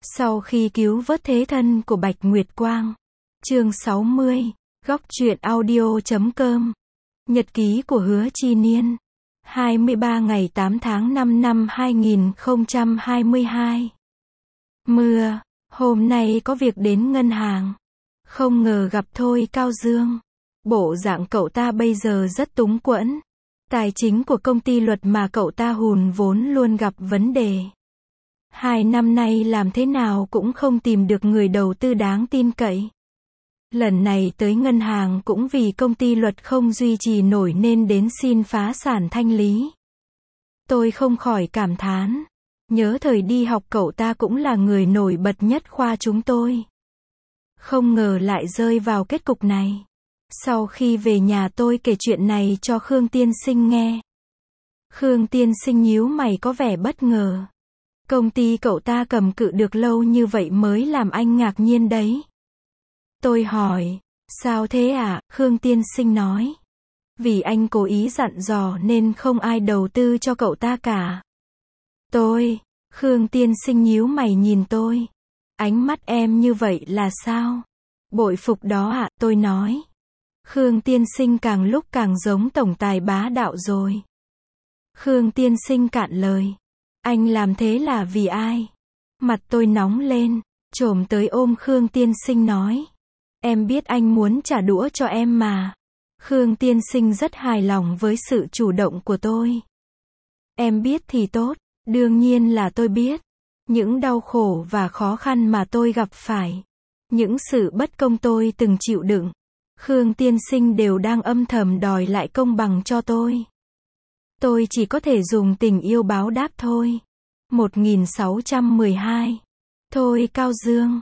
Sau khi cứu vớt thế thân của Bạch Nguyệt Quang. Chương 60. Góc truyện audio.com. Nhật ký của Hứa Chi Niên. 23 ngày 8 tháng 5 năm 2022. Mưa. Hôm nay có việc đến ngân hàng. Không ngờ gặp Thôi Cao Dương. Bộ dạng cậu ta bây giờ rất túng quẫn. Tài chính của công ty luật mà cậu ta hùn vốn luôn gặp vấn đề. 2 năm nay làm thế nào cũng không tìm được người đầu tư đáng tin cậy. Lần này tới ngân hàng cũng vì công ty luật không duy trì nổi nên đến xin phá sản thanh lý. Tôi không khỏi cảm thán. Nhớ thời đi học cậu ta cũng là người nổi bật nhất khoa chúng tôi. Không ngờ lại rơi vào kết cục này. Sau khi về nhà tôi kể chuyện này cho Khương Tiên Sinh nghe. Khương Tiên Sinh nhíu mày có vẻ bất ngờ. Công ty cậu ta cầm cự được lâu như vậy mới làm anh ngạc nhiên đấy. Tôi hỏi, sao thế ạ? Khương Tiên Sinh nói. Vì anh cố ý dặn dò nên không ai đầu tư cho cậu ta cả. Khương Tiên Sinh nhíu mày nhìn tôi. Ánh mắt em như vậy là sao? Bội phục đó ạ, tôi nói. Khương Tiên Sinh càng lúc càng giống tổng tài bá đạo rồi. Khương Tiên Sinh cạn lời. Anh làm thế là vì ai? Mặt tôi nóng lên, chồm tới ôm Khương Tiên Sinh nói. Em biết anh muốn trả đũa cho em mà. Khương Tiên Sinh rất hài lòng với sự chủ động của tôi. Em biết thì tốt, đương nhiên là tôi biết. Những đau khổ và khó khăn mà tôi gặp phải. Những sự bất công tôi từng chịu đựng. Khương Tiên Sinh đều đang âm thầm đòi lại công bằng cho tôi. Tôi chỉ có thể dùng tình yêu báo đáp thôi. 1612. Thôi Cao Dương.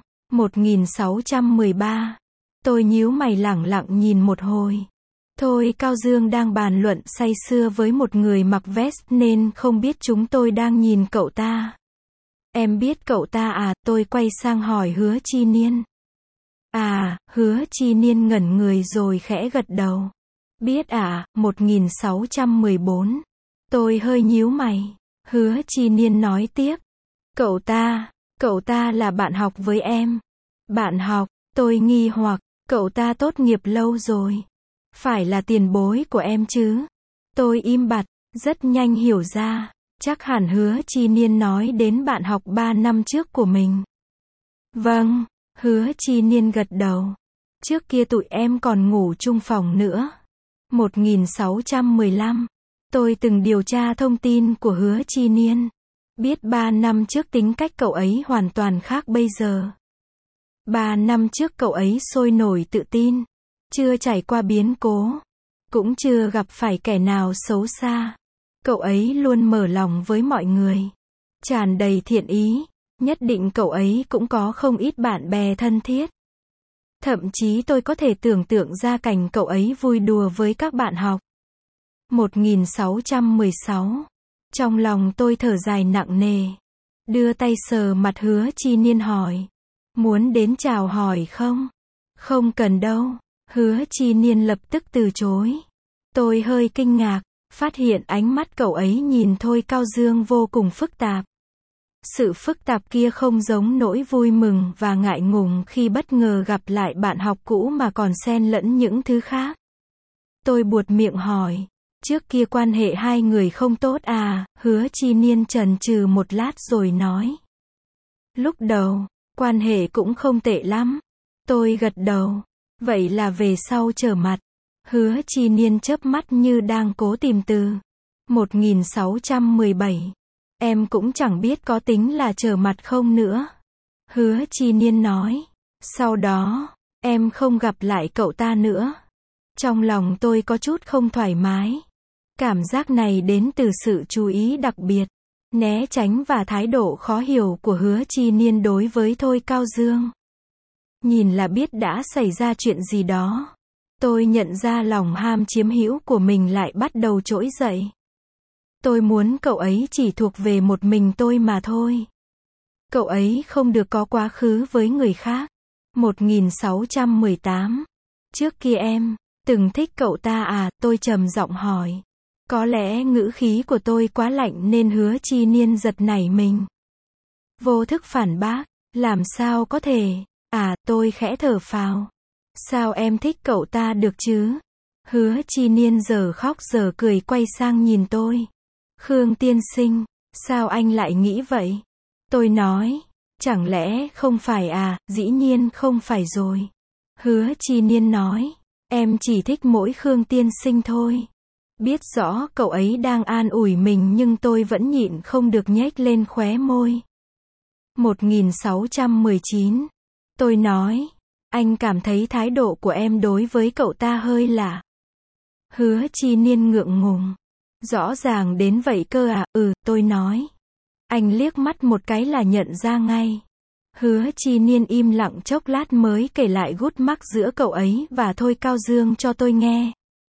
1613. Tôi nhíu mày lẳng lặng nhìn một hồi. Thôi Cao Dương đang bàn luận say sưa với một người mặc vest nên không biết chúng tôi đang nhìn cậu ta. Em biết cậu ta à? Tôi quay sang hỏi Hứa Chi Niên. À, Hứa Chi Niên ngẩn người rồi khẽ gật đầu. Biết à? 1614. Tôi hơi nhíu mày. Hứa Chi Niên nói tiếp. Cậu ta là bạn học với em. Bạn học? Tôi nghi hoặc. Cậu ta tốt nghiệp lâu rồi. Phải là tiền bối của em chứ? Tôi im bặt, rất nhanh hiểu ra. Chắc hẳn Hứa Chi Niên nói đến bạn học 3 năm trước của mình. Vâng, Hứa Chi Niên gật đầu. Trước kia tụi em còn ngủ chung phòng nữa. 1615. Tôi từng điều tra thông tin của Hứa Chi Niên. Biết 3 năm trước tính cách cậu ấy hoàn toàn khác bây giờ. 3 năm trước cậu ấy sôi nổi tự tin. Chưa trải qua biến cố. Cũng chưa gặp phải kẻ nào xấu xa. Cậu ấy luôn mở lòng với mọi người. Tràn đầy thiện ý. Nhất định cậu ấy cũng có không ít bạn bè thân thiết. Thậm chí tôi có thể tưởng tượng ra cảnh cậu ấy vui đùa với các bạn học. 1616. Trong lòng tôi thở dài nặng nề. Đưa tay sờ mặt Hứa Chi Niên hỏi. Muốn đến chào hỏi không? Không cần đâu. Hứa Chi Niên lập tức từ chối. Tôi hơi kinh ngạc, phát hiện ánh mắt cậu ấy nhìn Thôi Cao Dương vô cùng phức tạp. Sự phức tạp kia không giống nỗi vui mừng và ngại ngùng khi bất ngờ gặp lại bạn học cũ mà còn xen lẫn những thứ khác. Tôi buột miệng hỏi. Trước kia quan hệ hai người không tốt à? Hứa Chi Niên chần chừ một lát rồi nói. Lúc đầu, quan hệ cũng không tệ lắm. Tôi gật đầu. Vậy là về sau trở mặt. Hứa Chi Niên chớp mắt như đang cố tìm từ. 1617. Em cũng chẳng biết có tính là trở mặt không nữa. Hứa Chi Niên nói. Sau đó, em không gặp lại cậu ta nữa. Trong lòng tôi có chút không thoải mái. Cảm giác này đến từ sự chú ý đặc biệt, né tránh và thái độ khó hiểu của Hứa Chi Niên đối với Thôi Cao Dương. Nhìn là biết đã xảy ra chuyện gì đó. Tôi nhận ra lòng ham chiếm hữu của mình lại bắt đầu trỗi dậy. Tôi muốn cậu ấy chỉ thuộc về một mình tôi mà thôi. Cậu ấy không được có quá khứ với người khác. 1618. Trước kia em từng thích cậu ta à? Tôi trầm giọng hỏi. Có lẽ ngữ khí của tôi quá lạnh nên Hứa Chi Niên giật nảy mình. Vô thức phản bác. Làm sao có thể? À, tôi khẽ thở phào. Sao em thích cậu ta được chứ? Hứa Chi Niên giờ khóc giờ cười quay sang nhìn tôi. Khương tiên sinh, sao anh lại nghĩ vậy? Tôi nói, chẳng lẽ không phải à, dĩ nhiên không phải rồi. Hứa Chi Niên nói, em chỉ thích mỗi Khương tiên sinh thôi. Biết rõ cậu ấy đang an ủi mình nhưng tôi vẫn nhịn không được nhếch lên khóe môi. 1619. Tôi nói, anh cảm thấy thái độ của em đối với cậu ta hơi lạ. Hứa Chi Niên ngượng ngùng. Rõ ràng đến vậy cơ à, tôi nói. Anh liếc mắt một cái là nhận ra ngay. Hứa Chi Niên im lặng chốc lát mới kể lại gút mắc giữa cậu ấy và Thôi Cao Dương cho tôi nghe.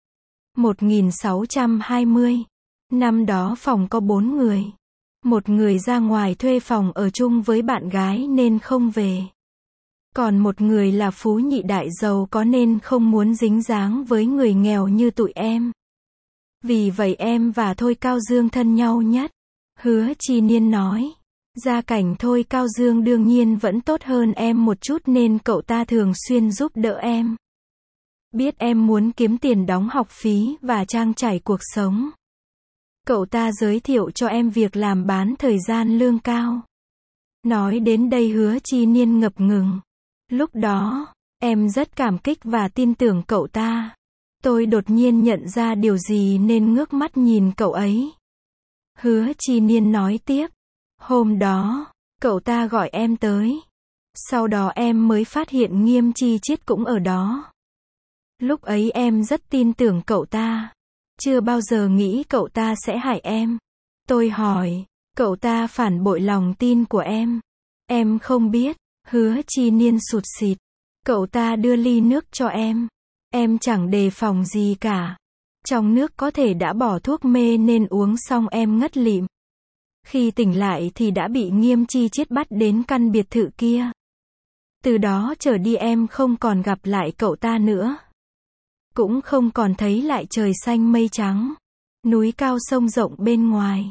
1620. Năm đó phòng có 4 người. Một người ra ngoài thuê phòng ở chung với bạn gái nên không về. Còn một người là phú nhị đại giàu có nên không muốn dính dáng với người nghèo như tụi em. Vì vậy em và Thôi Cao Dương thân nhau nhất. Hứa Chi Niên nói. Gia cảnh Thôi Cao Dương đương nhiên vẫn tốt hơn em một chút nên cậu ta thường xuyên giúp đỡ em. Biết em muốn kiếm tiền đóng học phí và trang trải cuộc sống. Cậu ta giới thiệu cho em việc làm bán thời gian lương cao. Nói đến đây Hứa Chi Niên ngập ngừng. Lúc đó, em rất cảm kích và tin tưởng cậu ta. Tôi đột nhiên nhận ra điều gì nên ngước mắt nhìn cậu ấy. Hứa Chi Niên nói tiếp. Hôm đó, cậu ta gọi em tới. Sau đó em mới phát hiện Nghiêm Chi Chiết cũng ở đó. Lúc ấy em rất tin tưởng cậu ta. Chưa bao giờ nghĩ cậu ta sẽ hại em. Tôi hỏi, cậu ta phản bội lòng tin của em. Em không biết. Hứa Chi Niên sụt sịt. Cậu ta đưa ly nước cho em. Em chẳng đề phòng gì cả. Trong nước có thể đã bỏ thuốc mê nên uống xong em ngất lịm. Khi tỉnh lại thì đã bị Nghiêm Chi Chiết bắt đến căn biệt thự kia. Từ đó trở đi em không còn gặp lại cậu ta nữa. Cũng không còn thấy lại trời xanh mây trắng. Núi cao sông rộng bên ngoài.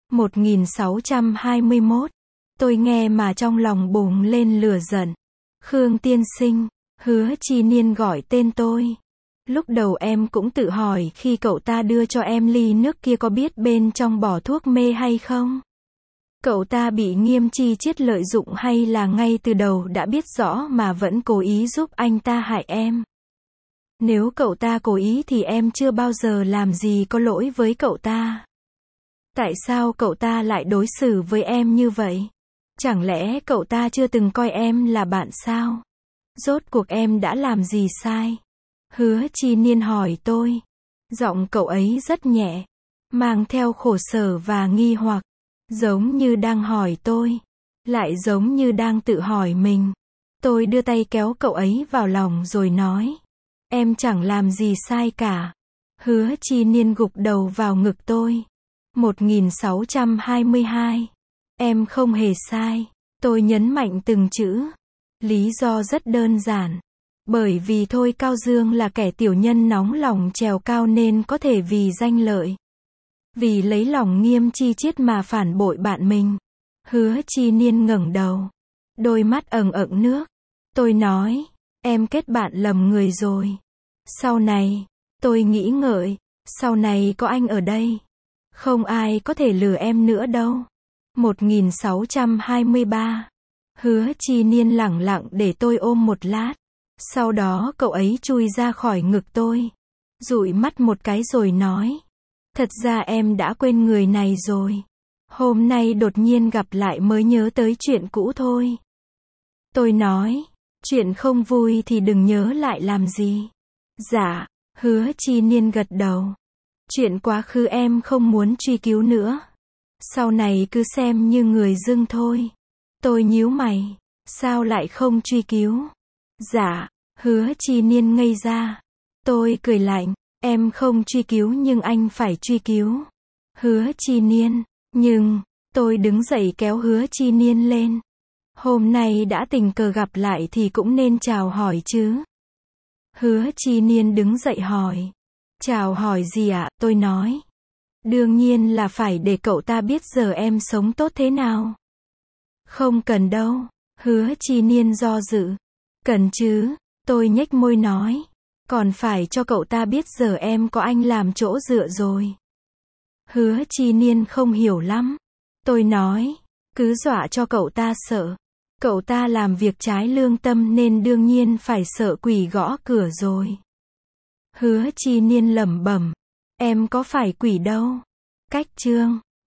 1621. Tôi nghe mà trong lòng bùng lên lửa giận. Khương tiên sinh, Hứa Chi Niên gọi tên tôi. Lúc đầu em cũng tự hỏi khi cậu ta đưa cho em ly nước kia có biết bên trong bỏ thuốc mê hay không? Cậu ta bị Nghiêm Chi Chiết lợi dụng hay là ngay từ đầu đã biết rõ mà vẫn cố ý giúp anh ta hại em? Nếu cậu ta cố ý thì em chưa bao giờ làm gì có lỗi với cậu ta. Tại sao cậu ta lại đối xử với em như vậy? Chẳng lẽ cậu ta chưa từng coi em là bạn sao? Rốt cuộc em đã làm gì sai? Hứa Chi Niên hỏi tôi. Giọng cậu ấy rất nhẹ, mang theo khổ sở và nghi hoặc, giống như đang hỏi tôi, lại giống như đang tự hỏi mình. Tôi đưa tay kéo cậu ấy vào lòng rồi nói. Em chẳng làm gì sai cả. Hứa Chi Niên gục đầu vào ngực tôi. 1622. Em không hề sai. Tôi nhấn mạnh từng chữ. Lý do rất đơn giản. Bởi vì Thôi Cao Dương là kẻ tiểu nhân nóng lòng trèo cao nên có thể vì danh lợi. Vì lấy lòng Nghiêm Chi Chiết mà phản bội bạn mình. Hứa Chi Niên ngẩng đầu. Đôi mắt ẩn ẩn nước. Tôi nói. Em kết bạn lầm người rồi. Sau này, tôi nghĩ ngợi. Sau này có anh ở đây. Không ai có thể lừa em nữa đâu. 1623. Hứa Chi Niên lẳng lặng để tôi ôm một lát. Sau đó cậu ấy chui ra khỏi ngực tôi. Dụi mắt một cái rồi nói. Thật ra em đã quên người này rồi. Hôm nay đột nhiên gặp lại mới nhớ tới chuyện cũ thôi. Tôi nói. Chuyện không vui thì đừng nhớ lại làm gì. Dạ. Hứa Chi Niên gật đầu. Chuyện quá khứ em không muốn truy cứu nữa. Sau này cứ xem như người dưng thôi. Tôi nhíu mày. Sao lại không truy cứu? Dạ. Hứa Chi Niên ngây ra. Tôi cười lạnh. Em không truy cứu nhưng anh phải truy cứu. Hứa Chi Niên. Nhưng, tôi đứng dậy kéo Hứa Chi Niên lên. Hôm nay đã tình cờ gặp lại thì cũng nên chào hỏi chứ. Hứa Chi Niên đứng dậy hỏi. Chào hỏi gì ạ? Tôi nói. Đương nhiên là phải để cậu ta biết giờ em sống tốt thế nào. Không cần đâu. Hứa Chi Niên do dự. Cần chứ, tôi nhếch môi nói. Còn phải cho cậu ta biết giờ em có anh làm chỗ dựa rồi. Hứa Chi Niên không hiểu lắm. Tôi nói, cứ dọa cho cậu ta sợ. Cậu ta làm việc trái lương tâm nên đương nhiên phải sợ quỷ gõ cửa rồi. Hứa Chi Niên lẩm bẩm, em có phải quỷ đâu. Cách chương